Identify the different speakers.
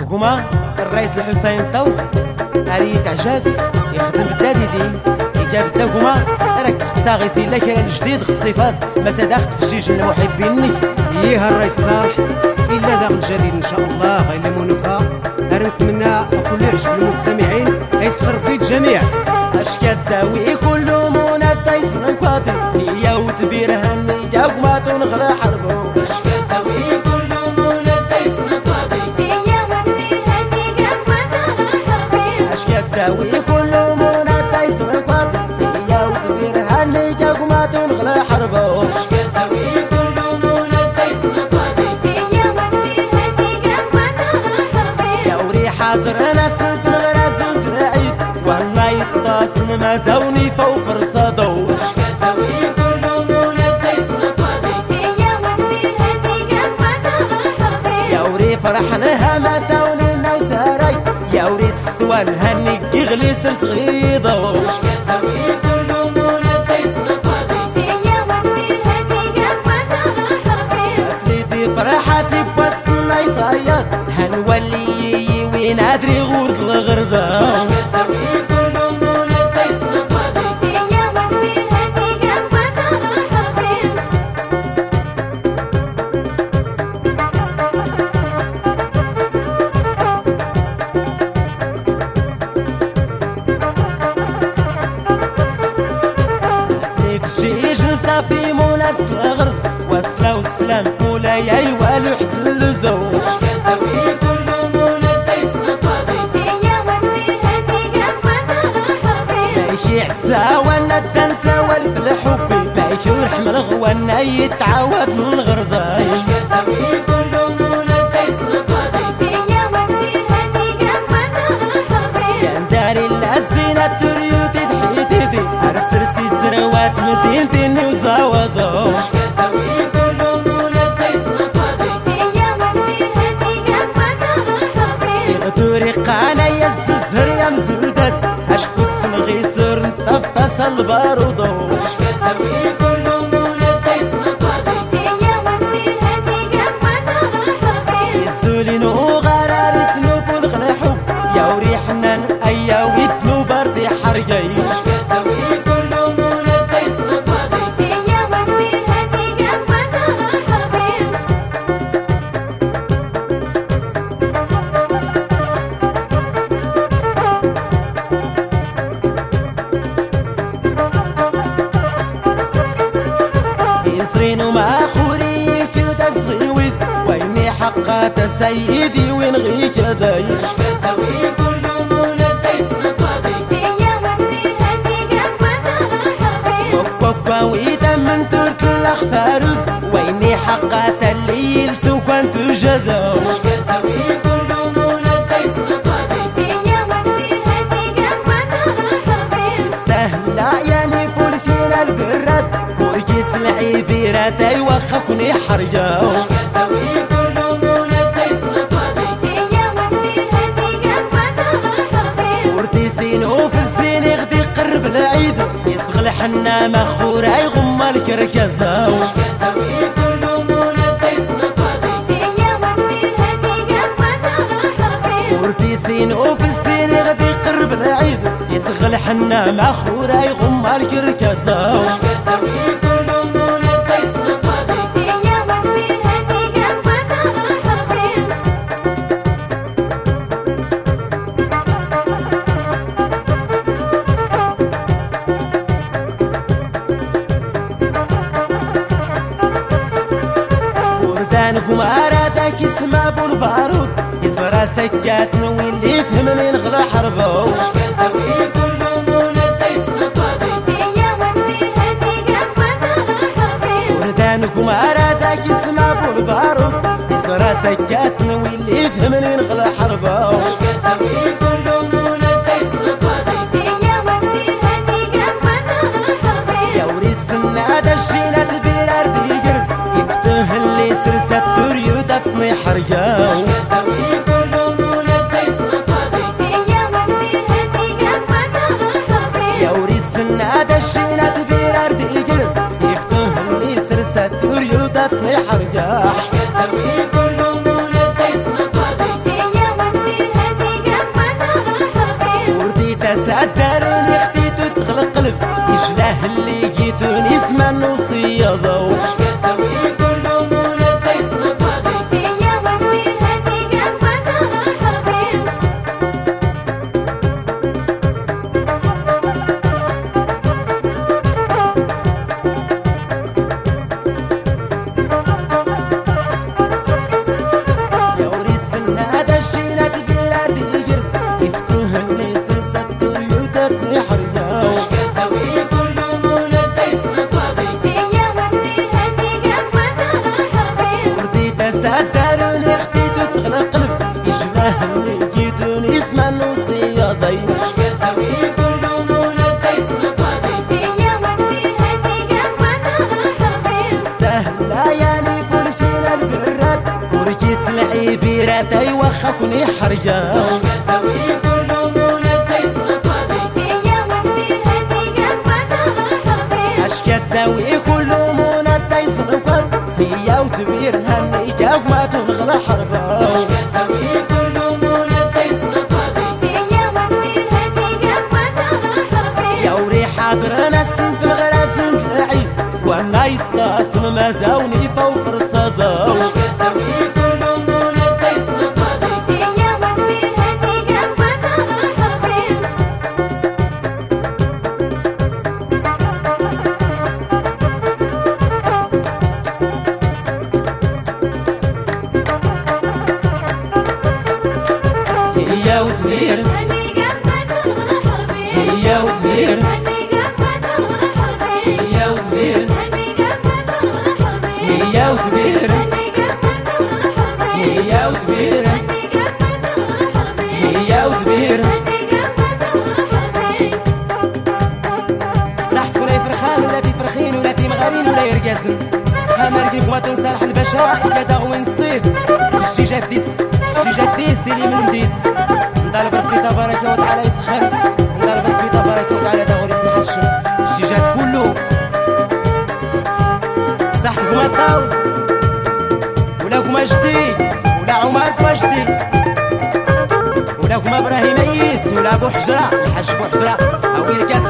Speaker 1: كوما الرئيس الحسين طوس أريد عجاب يخدم بالدادي دي إجاب الدكوما راك ساغي سيلا كان الجديد الصفات ما صدقت في جيج المحبين
Speaker 2: إيه الرئيس صالح إلا داغ جديد إن شاء الله غير منوفا نتمنى كل يعجب المستمعين يسخر في الجميع
Speaker 1: اش كداوي كل مونا تيصل فاضي هي وتبير هني جاك ما تنغلى حربو اش كداوي كل مونا تيصل فاضي هي وتبير هني جاك ما تنغلى حربو اش كداوي كل مونا تيصل فاضي هي وتبير هني جاك ما تنغلى حربو اش كداوي كل مونا تيصل فاضي هي وتبير هني جاك ما تنغلى حربو يا وري حاضر انا صدق غراسو العيد والله يطاسن ما داوني فوق رصادو اش كداوي كل مونا تيصل فاضي هي وتبير هني جاك ما تنغلى حربو يا وري فرحنا ما ساونينا وساراي يا وري ستوان هني يغلي سر صغيضو اش كداوي كل مونا تيصل فاضي هي وتبير هني جاك ما تنغلى حربو اسليدي فرحة سيب وسطنا يطيط هنولي وين ادري غور الغرضة اش كداوي كل مونا تيصل فاضي هي وتبير هني جاك ما تنغلى حربو الجيش صافي مولا الغرب وصلا والسلام مولاي والو حد اللزوج اش كداوي كل مونا تيصل فاضي هي وتبير هني جاك ما تنغلى حربو بايكي عسا وانا تنسى والف الحب بايكي ورحم الغوانا يتعاود من الغرضة اش كداوي كل مونا تيصل فاضي هي وتبير هني جاك ما تنغلى حربو يا نداري الزينة تريوتي دحيتي ارسرسي زروات مدينتي وزاوضو اش كداوي كل مونا تيصل فاضي هي وتبير هني جاك ما تنغلى حربو يغدوري قانا يز الزهر يا مزودات اشكو السنغي سر نطفطس البارودو اش كداوي كل مونا تيصل فاضي هي وتبير هني جاك ما تنغلى حربو يزولين وغرار سنوف ونغلى حب يا وري حنان ايا ويتنو باردي حرقي اش كداوي كل مونا تيصل فاضي هي وتبير هني جاك ما تنغلى حربو يسرين وما خوري كدا صغيويس ويني حقات سيدي ونغي كدا اش كداوي كل مونا تيصل فاضي هي وتبير هني جاك ما تنغلى حربو بوبا ويدا من ترك الاخ فارس ويني حقات الليل سوكان تجدا اش كداوي كل مونا تيصل فاضي هي وتبير هني جاك ما تنغلى حربو سهلة يعني فولتينا البراد ورقيس العبيرات يوخكني حرجة اش كداوي كل مونا تيصل فاضي هي وتبير هني جاك ما تنغلى حربو ورتيسين وفي الزين يغدي قرب العيد يصغل حنا مخورة يغم الكركزة اش كداوي كل مونا تيصل فاضي هي وتبير هني جاك ما تنغلى حربو ورتيسين وفي الزين يغدي قرب العيد يصغل حنا مخورة يغم الكركزة اش كداوي كل مونا تيصل فاضي هي وتبير هني جاك ما تنغلى حربو وردانكم ارادك يسمى بالبارود يزرع سكات نوين اللي يفهمني نغلى حربو اش كداوي كل مونا تيصل فاضي هي وتبير هني جاك ما تنغلى حربو وردانكم ارادك يسمى بالبارود يزرع سكات نوين اللي يفهمني نغلى حربو اش كداوي كل مونا تيصل فاضي هي وتبير هني جاك ما تنغلى حربو يا وري السنة الشيلة تبير ارديقر يفتح اللي سرسة تريودتني حرقة اش كداوي كل مونا تيصل فاضي هي وتبير هني جاك ما تنغلى حربو يا وري السنة الشيلة تبير ارديقر يفتح اللي سرسة تريودتني حرقة اش كداوي كل مونا تيصل فاضي هي وتبير الحرية
Speaker 3: شكداوي كل مولد يسرق قاضي يا وزبير هني قلبة الحربي
Speaker 1: أشكداوي كل مولد يسرق هي وتبير هني ما تنغل حربة
Speaker 3: شكداوي كل مولد يسرق قاضي يا وزبير هني قلبة الحربي
Speaker 1: يا وري حاضر ناس انت مغرز العيد وانا يتصل ما زاوني فوق الصدى
Speaker 3: شكداوي كل مولد يسرق قاضي يا وزبير هني قلبة الحربي
Speaker 1: هي وتبير
Speaker 3: هني قلبة الحربي
Speaker 1: هي وتبير
Speaker 3: هني قلبة الحربي
Speaker 1: هي وتبير
Speaker 3: هني قلبة الحربي
Speaker 1: هي وتبير
Speaker 3: هني قلبة الحربي
Speaker 1: هي وتبير
Speaker 3: هني قلبة الحربي
Speaker 1: هي وتبير
Speaker 3: هني قلبة الحربي
Speaker 1: صحتك ولا يفرخان ولا تفرخين ولا تمغارين ولا يرقازن مرقك ما تنصالح البشاء كدا وين الصيد الشيجات ديس الشيجات ديس اللي من ديس نضرب ربي تبارك وتعالى يسخر نضرب ربي تبارك وتعالى داغور يسمح الشم الشيجات كله صحتك ما تطاوز ولا كما جدي ولا عمر مجدي ولا كما ابراهيم عيس ولا ابو حجره الحاج ابو حجره او الكاس